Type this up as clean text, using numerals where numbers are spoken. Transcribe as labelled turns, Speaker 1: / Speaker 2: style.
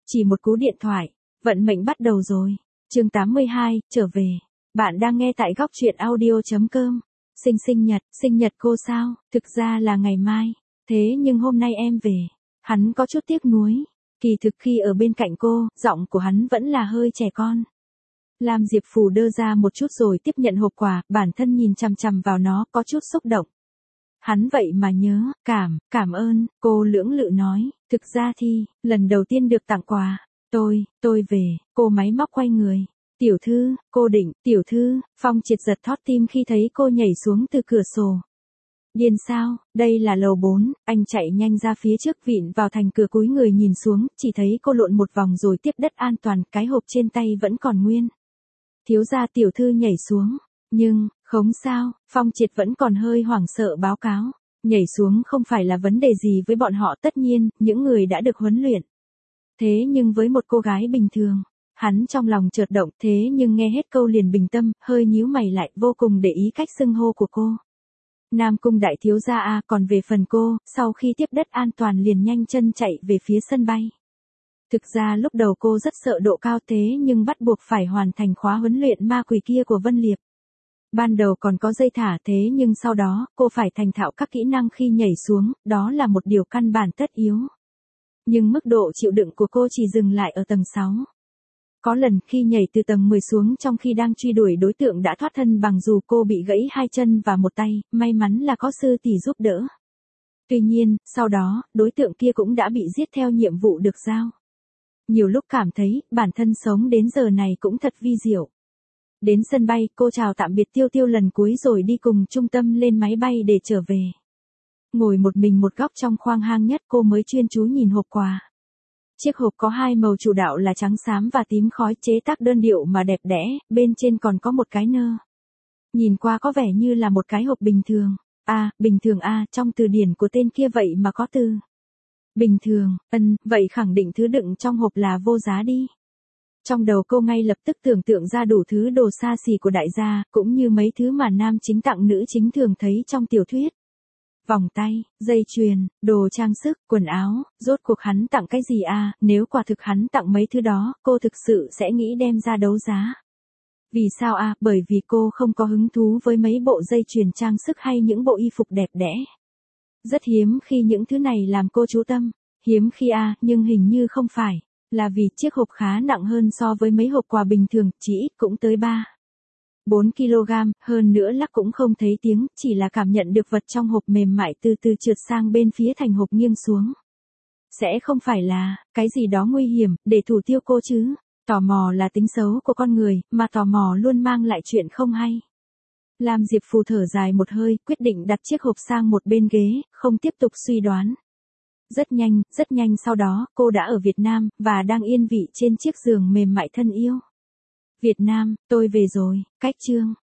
Speaker 1: Chỉ một cú điện thoại, vận mệnh bắt đầu rồi. Chương 82, trở về. Bạn đang nghe tại góc truyện audio.com. Sinh nhật cô sao? Thực ra là ngày mai. Thế nhưng hôm nay em về. Hắn có chút tiếc nuối. Kỳ thực khi ở bên cạnh cô, giọng của hắn vẫn là hơi trẻ con. Lam Diệp Phù đơ ra một chút rồi tiếp nhận hộp quà, bản thân nhìn chằm chằm vào nó, có chút xúc động. Hắn vậy mà nhớ, cảm ơn, cô lưỡng lự nói, thực ra thì, lần đầu tiên được tặng quà, tôi về, cô máy móc quay người. Tiểu thư, cô định, tiểu thư, Phong Triệt giật thót tim khi thấy cô nhảy xuống từ cửa sổ. Điên sao, đây là lầu 4, anh chạy nhanh ra phía trước vịn vào thành cửa cúi người nhìn xuống, chỉ thấy cô lộn một vòng rồi tiếp đất an toàn, cái hộp trên tay vẫn còn nguyên. Thiếu gia tiểu thư nhảy xuống, nhưng, không sao, Phong Triệt vẫn còn hơi hoảng sợ báo cáo. Nhảy xuống không phải là vấn đề gì với bọn họ, tất nhiên, những người đã được huấn luyện. Thế nhưng với một cô gái bình thường, hắn trong lòng chợt động, thế nhưng nghe hết câu liền bình tâm, hơi nhíu mày lại, vô cùng để ý cách xưng hô của cô. Nam Cung đại thiếu gia a, còn về phần cô, sau khi tiếp đất an toàn liền nhanh chân chạy về phía sân bay. Thực ra lúc đầu cô rất sợ độ cao, thế nhưng bắt buộc phải hoàn thành khóa huấn luyện ma quỷ kia của Vân Liệp. Ban đầu còn có dây thả, thế nhưng sau đó, cô phải thành thạo các kỹ năng khi nhảy xuống, đó là một điều căn bản tất yếu. Nhưng mức độ chịu đựng của cô chỉ dừng lại ở tầng 6. Có lần khi nhảy từ tầng 10 xuống trong khi đang truy đuổi đối tượng đã thoát thân bằng dù cô bị gãy 2 chân và 1 tay, may mắn là có sư tỷ giúp đỡ. Tuy nhiên, sau đó, đối tượng kia cũng đã bị giết theo nhiệm vụ được giao. Nhiều lúc cảm thấy, bản thân sống đến giờ này cũng thật vi diệu. Đến sân bay, cô chào tạm biệt Tiêu Tiêu lần cuối rồi đi cùng Trung Tâm lên máy bay để trở về. Ngồi một mình một góc trong khoang hang nhất, cô mới chuyên chú nhìn hộp quà. Chiếc hộp có 2 màu chủ đạo là trắng xám và tím khói, chế tác đơn điệu mà đẹp đẽ, bên trên còn có một cái nơ. Nhìn qua có vẻ như là một cái hộp bình thường. Bình thường trong từ điển của tên kia vậy mà có từ bình thường, vậy khẳng định thứ đựng trong hộp là vô giá đi. Trong đầu cô ngay lập tức tưởng tượng ra đủ thứ đồ xa xỉ của đại gia, cũng như mấy thứ mà nam chính tặng nữ chính thường thấy trong tiểu thuyết. Vòng tay, dây chuyền, đồ trang sức, quần áo, rốt cuộc hắn tặng cái gì nếu quả thực hắn tặng mấy thứ đó, cô thực sự sẽ nghĩ đem ra đấu giá. Vì sao bởi vì cô không có hứng thú với mấy bộ dây chuyền trang sức hay những bộ y phục đẹp đẽ. Rất hiếm khi những thứ này làm cô chú tâm, hiếm khi nhưng hình như không phải. Là vì chiếc hộp khá nặng hơn so với mấy hộp quà bình thường, chỉ ít cũng tới 3-4 kg, hơn nữa lắc cũng không thấy tiếng, chỉ là cảm nhận được vật trong hộp mềm mại từ từ trượt sang bên phía thành hộp nghiêng xuống. Sẽ không phải là cái gì đó nguy hiểm, để thủ tiêu cô chứ. Tò mò là tính xấu của con người, mà tò mò luôn mang lại chuyện không hay. Lam Diệp Phù thở dài một hơi, quyết định đặt chiếc hộp sang một bên ghế, không tiếp tục suy đoán. Rất nhanh sau đó, cô đã ở Việt Nam, và đang yên vị trên chiếc giường mềm mại thân yêu. Việt Nam, tôi về rồi, cách chương.